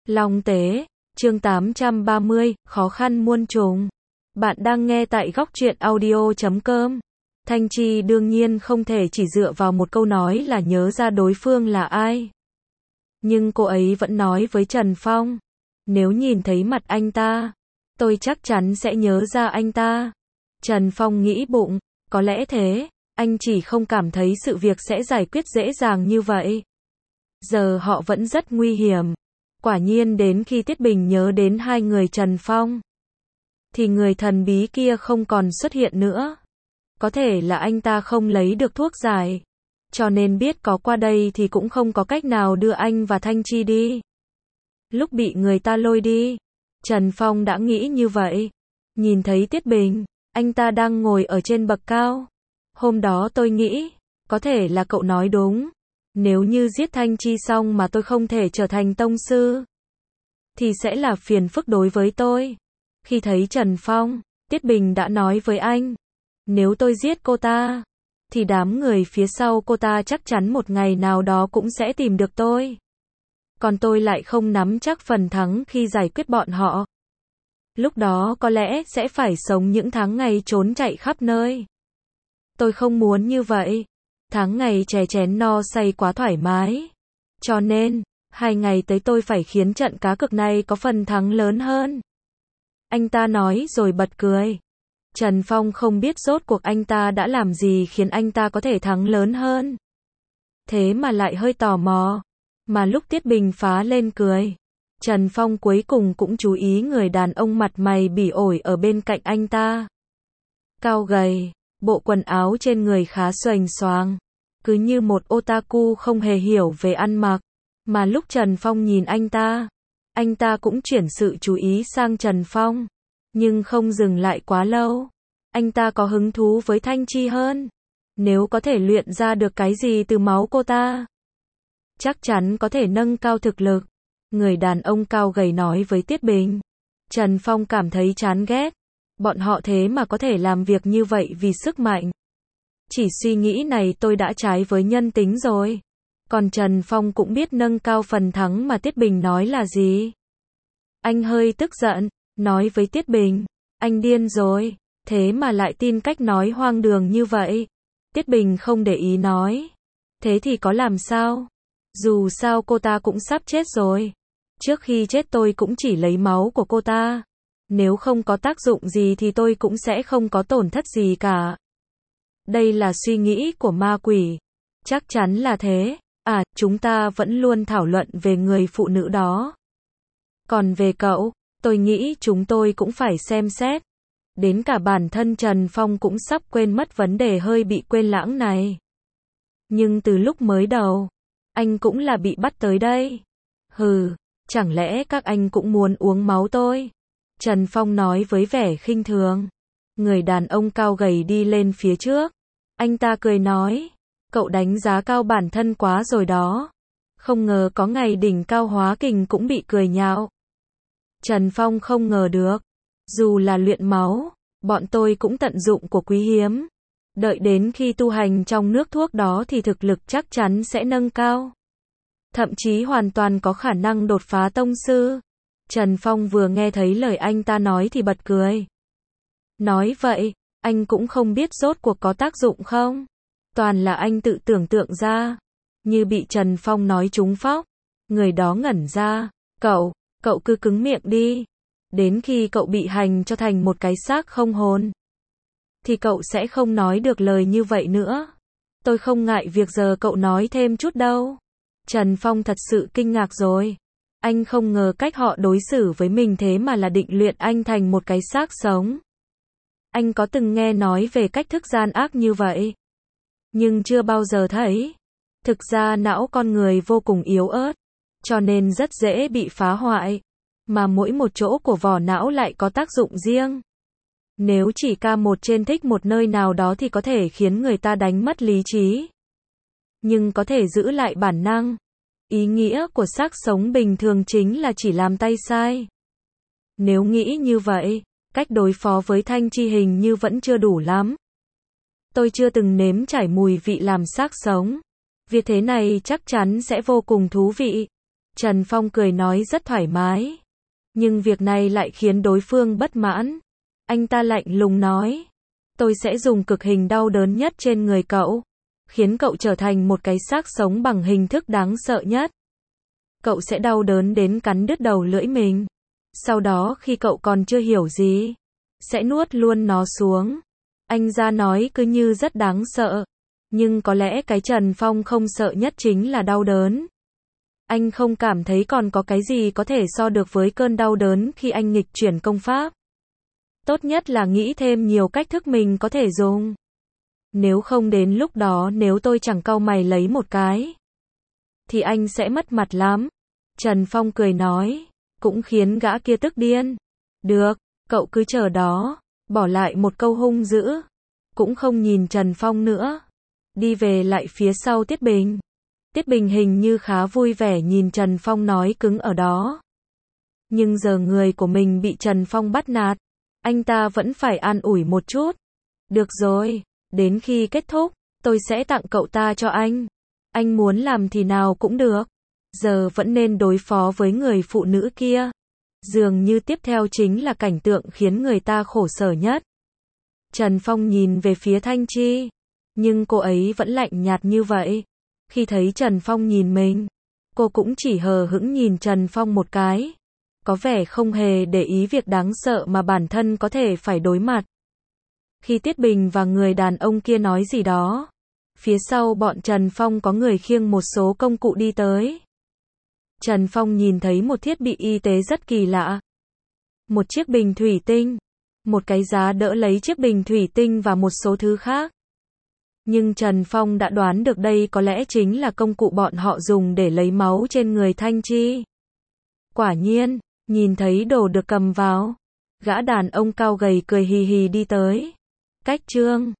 Long Tế, chương 830, khó khăn muôn trùng. Bạn đang nghe tại góc truyện audio.com. Thanh Chi đương nhiên không thể chỉ dựa vào một câu nói là nhớ ra đối phương là ai. Nhưng cô ấy vẫn nói với Trần Phong, nếu nhìn thấy mặt anh ta, tôi chắc chắn sẽ nhớ ra anh ta. Trần Phong nghĩ bụng, có lẽ thế, anh chỉ không cảm thấy sự việc sẽ giải quyết dễ dàng như vậy. Giờ họ vẫn rất nguy hiểm. Quả nhiên đến khi Tiết Bình nhớ đến hai người Trần Phong, thì người thần bí kia không còn xuất hiện nữa. Có thể là anh ta không lấy được thuốc giải, cho nên biết có qua đây thì cũng không có cách nào đưa anh và Thanh Chi đi. Lúc bị người ta lôi đi, Trần Phong đã nghĩ như vậy. Nhìn thấy Tiết Bình, anh ta đang ngồi ở trên bậc cao. Hôm đó tôi nghĩ, có thể là cậu nói đúng. Nếu như giết Thanh Chi xong mà tôi không thể trở thành tông sư, thì sẽ là phiền phức đối với tôi. Khi thấy Trần Phong, Tiết Bình đã nói với anh, nếu tôi giết cô ta, thì đám người phía sau cô ta chắc chắn một ngày nào đó cũng sẽ tìm được tôi. Còn tôi lại không nắm chắc phần thắng khi giải quyết bọn họ. Lúc đó có lẽ sẽ phải sống những tháng ngày trốn chạy khắp nơi. Tôi không muốn như vậy. Tháng ngày chè chén no say quá thoải mái. Cho nên, 2 ngày tới tôi phải khiến trận cá cược này có phần thắng lớn hơn. Anh ta nói rồi bật cười. Trần Phong không biết rốt cuộc anh ta đã làm gì khiến anh ta có thể thắng lớn hơn. Thế mà lại hơi tò mò. Mà lúc Tiết Bình phá lên cười, Trần Phong cuối cùng cũng chú ý người đàn ông mặt mày bỉ ổi ở bên cạnh anh ta. Cao gầy, bộ quần áo trên người khá xoành xoàng, cứ như một otaku không hề hiểu về ăn mặc. Mà lúc Trần Phong nhìn anh ta cũng chuyển sự chú ý sang Trần Phong. Nhưng không dừng lại quá lâu. Anh ta có hứng thú với Thanh Chi hơn. Nếu có thể luyện ra được cái gì từ máu cô ta, chắc chắn có thể nâng cao thực lực. Người đàn ông cao gầy nói với Tiết Bình. Trần Phong cảm thấy chán ghét. Bọn họ thế mà có thể làm việc như vậy vì sức mạnh. Chỉ suy nghĩ này tôi đã trái với nhân tính rồi. Còn Trần Phong cũng biết nâng cao phần thắng mà Tiết Bình nói là gì. Anh hơi tức giận, nói với Tiết Bình, anh điên rồi, thế mà lại tin cách nói hoang đường như vậy. Tiết Bình không để ý nói, thế thì có làm sao? Dù sao cô ta cũng sắp chết rồi. Trước khi chết tôi cũng chỉ lấy máu của cô ta. Nếu không có tác dụng gì thì tôi cũng sẽ không có tổn thất gì cả. Đây là suy nghĩ của ma quỷ. Chắc chắn là thế. À, chúng ta vẫn luôn thảo luận về người phụ nữ đó. Còn về cậu, tôi nghĩ chúng tôi cũng phải xem xét. Đến cả bản thân Trần Phong cũng sắp quên mất vấn đề hơi bị quên lãng này. Nhưng từ lúc mới đầu, anh cũng là bị bắt tới đây. Hừ, chẳng lẽ các anh cũng muốn uống máu tôi? Trần Phong nói với vẻ khinh thường. Người đàn ông cao gầy đi lên phía trước. Anh ta cười nói, cậu đánh giá cao bản thân quá rồi đó. Không ngờ có ngày đỉnh cao hóa kình cũng bị cười nhạo. Trần Phong không ngờ được. Dù là luyện máu, bọn tôi cũng tận dụng của quý hiếm. Đợi đến khi tu hành trong nước thuốc đó thì thực lực chắc chắn sẽ nâng cao. Thậm chí hoàn toàn có khả năng đột phá tông sư. Trần Phong vừa nghe thấy lời anh ta nói thì bật cười. Nói vậy, anh cũng không biết rốt cuộc có tác dụng không? Toàn là anh tự tưởng tượng ra. Như bị Trần Phong nói trúng phóc. Người đó ngẩn ra. Cậu cứ cứng miệng đi. Đến khi cậu bị hành cho thành một cái xác không hồn, thì cậu sẽ không nói được lời như vậy nữa. Tôi không ngại việc giờ cậu nói thêm chút đâu. Trần Phong thật sự kinh ngạc rồi. Anh không ngờ cách họ đối xử với mình thế mà là định luyện anh thành một cái xác sống. Anh có từng nghe nói về cách thức gian ác như vậy, nhưng chưa bao giờ thấy. Thực ra não con người vô cùng yếu ớt, cho nên rất dễ bị phá hoại. Mà mỗi một chỗ của vỏ não lại có tác dụng riêng. Nếu chỉ ca một trên thích một nơi nào đó thì có thể khiến người ta đánh mất lý trí. Nhưng có thể giữ lại bản năng. Ý nghĩa của xác sống bình thường chính là chỉ làm tay sai. Nếu nghĩ như vậy, cách đối phó với Thanh Chi hình như vẫn chưa đủ lắm. Tôi chưa từng nếm trải mùi vị làm xác sống. Việc thế này chắc chắn sẽ vô cùng thú vị. Trần Phong cười nói rất thoải mái. Nhưng việc này lại khiến đối phương bất mãn. Anh ta lạnh lùng nói. Tôi sẽ dùng cực hình đau đớn nhất trên người cậu. Khiến cậu trở thành một cái xác sống bằng hình thức đáng sợ nhất. Cậu sẽ đau đớn đến cắn đứt đầu lưỡi mình. Sau đó khi cậu còn chưa hiểu gì, sẽ nuốt luôn nó xuống. Anh ra nói cứ như rất đáng sợ. Nhưng có lẽ cái Trần Phong không sợ nhất chính là đau đớn. Anh không cảm thấy còn có cái gì có thể so được với cơn đau đớn khi anh nghịch chuyển công pháp. Tốt nhất là nghĩ thêm nhiều cách thức mình có thể dùng. Nếu không đến lúc đó nếu tôi chẳng cau mày lấy một cái, thì anh sẽ mất mặt lắm. Trần Phong cười nói, cũng khiến gã kia tức điên. Được, cậu cứ chờ đó, bỏ lại một câu hung dữ. Cũng không nhìn Trần Phong nữa. Đi về lại phía sau Tiết Bình. Tiết Bình hình như khá vui vẻ nhìn Trần Phong nói cứng ở đó. Nhưng giờ người của mình bị Trần Phong bắt nạt. Anh ta vẫn phải an ủi một chút. Được rồi, đến khi kết thúc, tôi sẽ tặng cậu ta cho anh. Anh muốn làm thì nào cũng được. Giờ vẫn nên đối phó với người phụ nữ kia. Dường như tiếp theo chính là cảnh tượng khiến người ta khổ sở nhất. Trần Phong nhìn về phía Thanh Chi. Nhưng cô ấy vẫn lạnh nhạt như vậy. Khi thấy Trần Phong nhìn mình, cô cũng chỉ hờ hững nhìn Trần Phong một cái. Có vẻ không hề để ý việc đáng sợ mà bản thân có thể phải đối mặt. Khi Tiết Bình và người đàn ông kia nói gì đó, phía sau bọn Trần Phong có người khiêng một số công cụ đi tới. Trần Phong nhìn thấy một thiết bị y tế rất kỳ lạ. Một chiếc bình thủy tinh, một cái giá đỡ lấy chiếc bình thủy tinh và một số thứ khác. Nhưng Trần Phong đã đoán được đây có lẽ chính là công cụ bọn họ dùng để lấy máu trên người Thanh Chi. Quả nhiên, nhìn thấy đồ được cầm vào, gã đàn ông cao gầy cười hì hì đi tới. Cách Trương